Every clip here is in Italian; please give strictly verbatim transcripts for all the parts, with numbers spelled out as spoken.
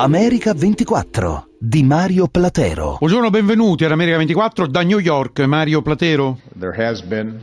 America ventiquattro di Mario Platero. Buongiorno, benvenuti ad America ventiquattro da New York. Mario Platero. There has been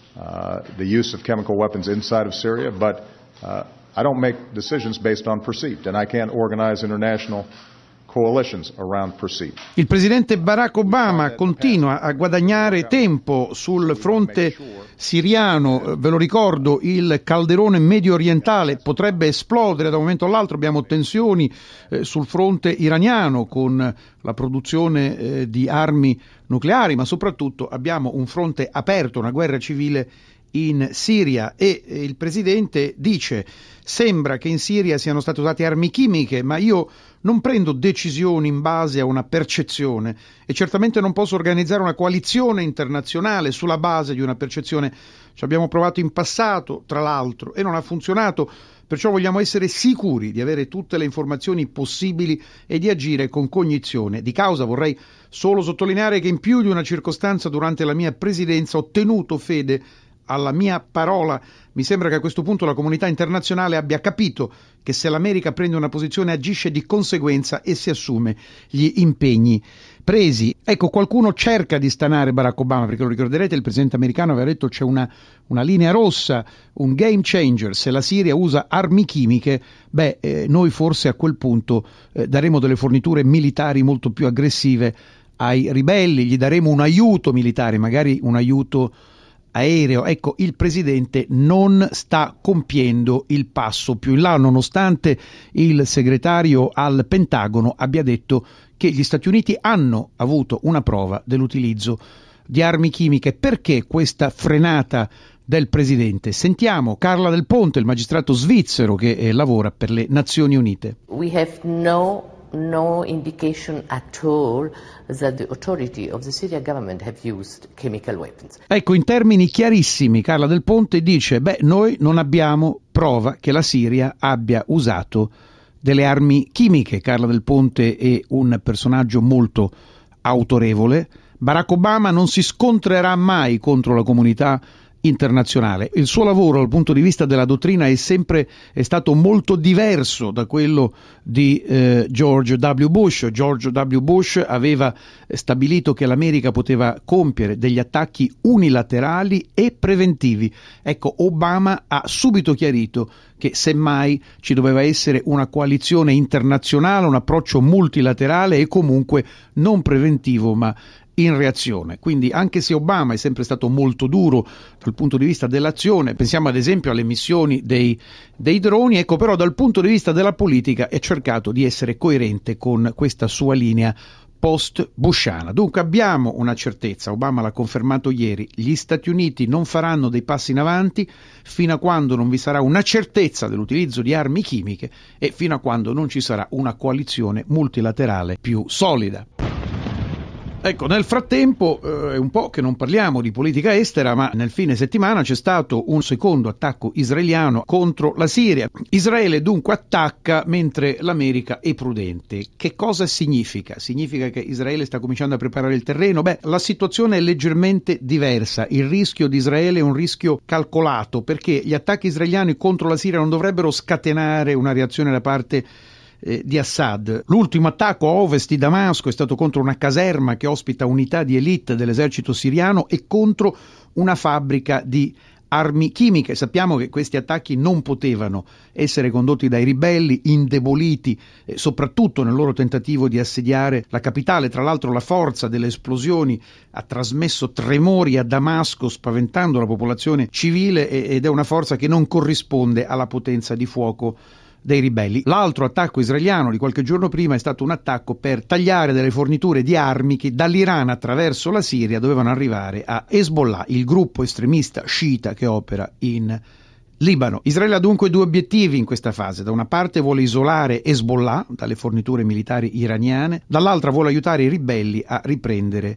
uh, the use of chemical weapons inside of Syria, but uh, I don't make decisions based on perceived, and I can't organize international coalitions around perceived. Il presidente Barack Obama continua a guadagnare tempo sul fronte siriano. Ve lo ricordo, il calderone medio orientale potrebbe esplodere da un momento all'altro. Abbiamo tensioni eh, sul fronte iraniano con la produzione eh, di armi nucleari, ma soprattutto abbiamo un fronte aperto, una guerra civile in Siria, e il presidente dice: sembra che in Siria siano state usate armi chimiche, ma io non prendo decisioni in base a una percezione e certamente non posso organizzare una coalizione internazionale sulla base di una percezione. Ci abbiamo provato in passato, tra l'altro, e non ha funzionato, perciò vogliamo essere sicuri di avere tutte le informazioni possibili e di agire con cognizione di causa. Vorrei solo sottolineare che in più di una circostanza durante la mia presidenza ho tenuto fede alla mia parola. Mi sembra che a questo punto la comunità internazionale abbia capito che se l'America prende una posizione agisce di conseguenza e si assume gli impegni presi. Ecco, qualcuno cerca di stanare Barack Obama, perché lo ricorderete, il presidente americano aveva detto c'è una, una linea rossa, un game changer. Se la Siria usa armi chimiche, beh, eh, noi forse a quel punto eh, daremo delle forniture militari molto più aggressive ai ribelli, gli daremo un aiuto militare, magari un aiuto aereo. Ecco, il presidente non sta compiendo il passo più in là, nonostante il segretario al Pentagono abbia detto che gli Stati Uniti hanno avuto una prova dell'utilizzo di armi chimiche. Perché questa frenata del presidente? Sentiamo Carla Del Ponte, il magistrato svizzero che eh, lavora per le Nazioni Unite. We have no no indication at all that the authority of the Syrian government have used chemical weapons. Ecco, in termini chiarissimi Carla Del Ponte dice: beh, noi non abbiamo prova che la Siria abbia usato delle armi chimiche. Carla Del Ponte è un personaggio molto autorevole. Barack Obama non si scontrerà mai contro la comunità internazionale. Il suo lavoro dal punto di vista della dottrina è sempre è stato molto diverso da quello di eh, George W. Bush. George W. Bush aveva stabilito che l'America poteva compiere degli attacchi unilaterali e preventivi. Ecco, Obama ha subito chiarito che semmai ci doveva essere una coalizione internazionale, un approccio multilaterale e comunque non preventivo ma in reazione. Quindi, anche se Obama è sempre stato molto duro dal punto di vista dell'azione, pensiamo ad esempio alle missioni dei, dei droni, ecco, però dal punto di vista della politica è cercato di essere coerente con questa sua linea post-bushiana. Dunque abbiamo una certezza, Obama l'ha confermato ieri: gli Stati Uniti non faranno dei passi in avanti fino a quando non vi sarà una certezza dell'utilizzo di armi chimiche e fino a quando non ci sarà una coalizione multilaterale più solida. Ecco, nel frattempo eh, è un po' che non parliamo di politica estera, ma nel fine settimana c'è stato un secondo attacco israeliano contro la Siria. Israele dunque attacca mentre l'America è prudente. Che cosa significa? Significa che Israele sta cominciando a preparare il terreno? Beh, la situazione è leggermente diversa. Il rischio di Israele è un rischio calcolato, perché gli attacchi israeliani contro la Siria non dovrebbero scatenare una reazione da parte Eh, di Assad. L'ultimo attacco a ovest di Damasco è stato contro una caserma che ospita unità di elite dell'esercito siriano e contro una fabbrica di armi chimiche. Sappiamo che questi attacchi non potevano essere condotti dai ribelli indeboliti, eh, soprattutto nel loro tentativo di assediare la capitale. Tra l'altro la forza delle esplosioni ha trasmesso tremori a Damasco, spaventando la popolazione civile, eh, ed è una forza che non corrisponde alla potenza di fuoco dei ribelli. L'altro attacco israeliano di qualche giorno prima è stato un attacco per tagliare delle forniture di armi che dall'Iran attraverso la Siria dovevano arrivare a Hezbollah, il gruppo estremista sciita che opera in Libano. Israele ha dunque due obiettivi in questa fase: da una parte vuole isolare Hezbollah dalle forniture militari iraniane, dall'altra vuole aiutare i ribelli a riprendere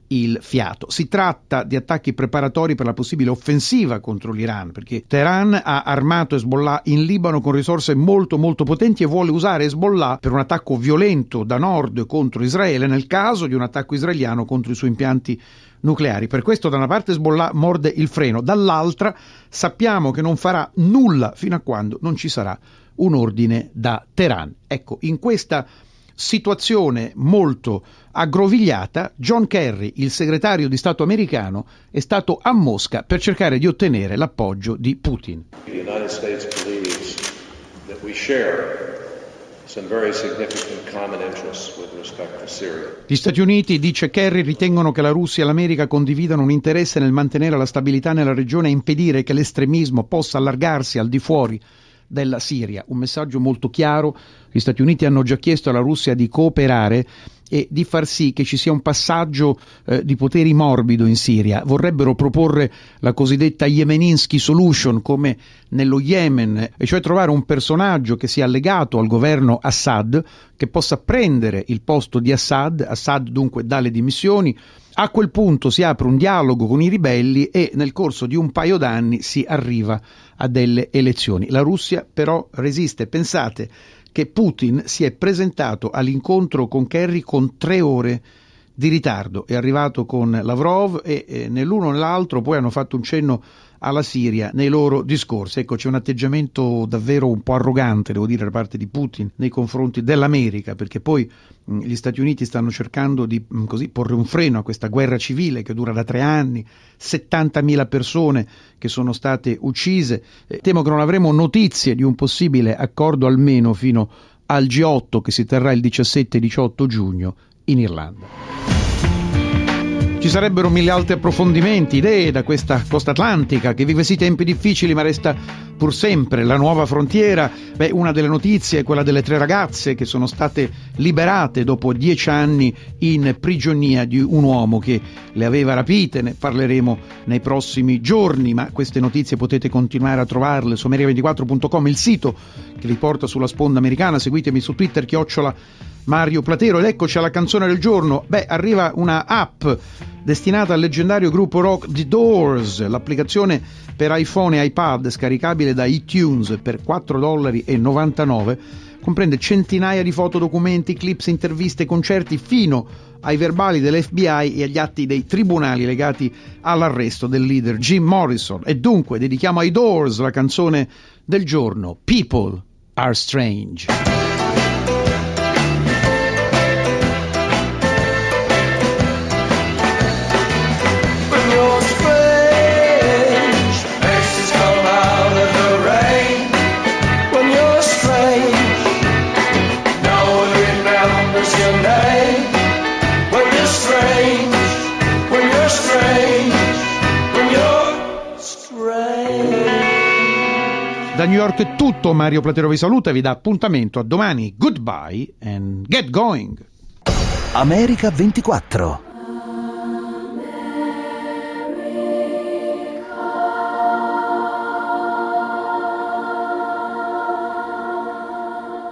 il fiato. Si tratta di attacchi preparatori per la possibile offensiva contro l'Iran, perché Teheran ha armato Hezbollah in Libano con risorse molto molto potenti e vuole usare Hezbollah per un attacco violento da nord contro Israele nel caso di un attacco israeliano contro i suoi impianti nucleari. Per questo da una parte Hezbollah morde il freno, dall'altra sappiamo che non farà nulla fino a quando non ci sarà un ordine da Teheran. Ecco, in questa situazione molto aggrovigliata, John Kerry, il segretario di Stato americano, è stato a Mosca per cercare di ottenere l'appoggio di Putin. The United States believes that we share some very significant common interests with respect to Syria. Gli Stati Uniti, dice Kerry, ritengono che la Russia e l'America condividano un interesse nel mantenere la stabilità nella regione e impedire che l'estremismo possa allargarsi al di fuori della Siria. Un messaggio molto chiaro. Gli Stati Uniti hanno già chiesto alla Russia di cooperare e di far sì che ci sia un passaggio eh, di poteri morbido in Siria. Vorrebbero proporre la cosiddetta Yemeninsky Solution come nello Yemen, e cioè trovare un personaggio che sia legato al governo Assad, che possa prendere il posto di Assad, Assad dunque dà le dimissioni. A quel punto si apre un dialogo con i ribelli e nel corso di un paio d'anni si arriva a delle elezioni. La Russia però resiste. Pensate che Putin si è presentato all'incontro con Kerry con tre ore di ritardo, è arrivato con Lavrov e eh, né l'uno né l'altro poi hanno fatto un cenno alla Siria nei loro discorsi. Ecco, c'è un atteggiamento davvero un po' arrogante, devo dire, da parte di Putin nei confronti dell'America, perché poi mh, gli Stati Uniti stanno cercando di mh, così porre un freno a questa guerra civile che dura da tre anni, settantamila persone che sono state uccise. Eh, temo che non avremo notizie di un possibile accordo almeno fino al G otto che si terrà il diciassette e diciotto giugno in Irlanda. Ci sarebbero mille altri approfondimenti, idee da questa costa atlantica che vive sì tempi difficili ma resta pur sempre la nuova frontiera. Beh, una delle notizie è quella delle tre ragazze che sono state liberate dopo dieci anni in prigionia di un uomo che le aveva rapite. Ne parleremo nei prossimi giorni, ma queste notizie potete continuare a trovarle su America ventiquattro punto com, il sito che vi porta sulla sponda americana. Seguitemi su Twitter, chiocciola Mario Platero. Ed eccoci alla canzone del giorno. Beh, arriva una app destinata al leggendario gruppo rock The Doors, l'applicazione per iPhone e iPad scaricabile da iTunes per quattro virgola novantanove dollari, comprende centinaia di foto, documenti, clips, interviste, concerti, fino ai verbali dell'F B I e agli atti dei tribunali legati all'arresto del leader Jim Morrison. E dunque dedichiamo ai Doors la canzone del giorno, People Are Strange. Da New York è tutto, Mario Platero vi saluta e vi dà appuntamento a domani. Goodbye and get going. America ventiquattro.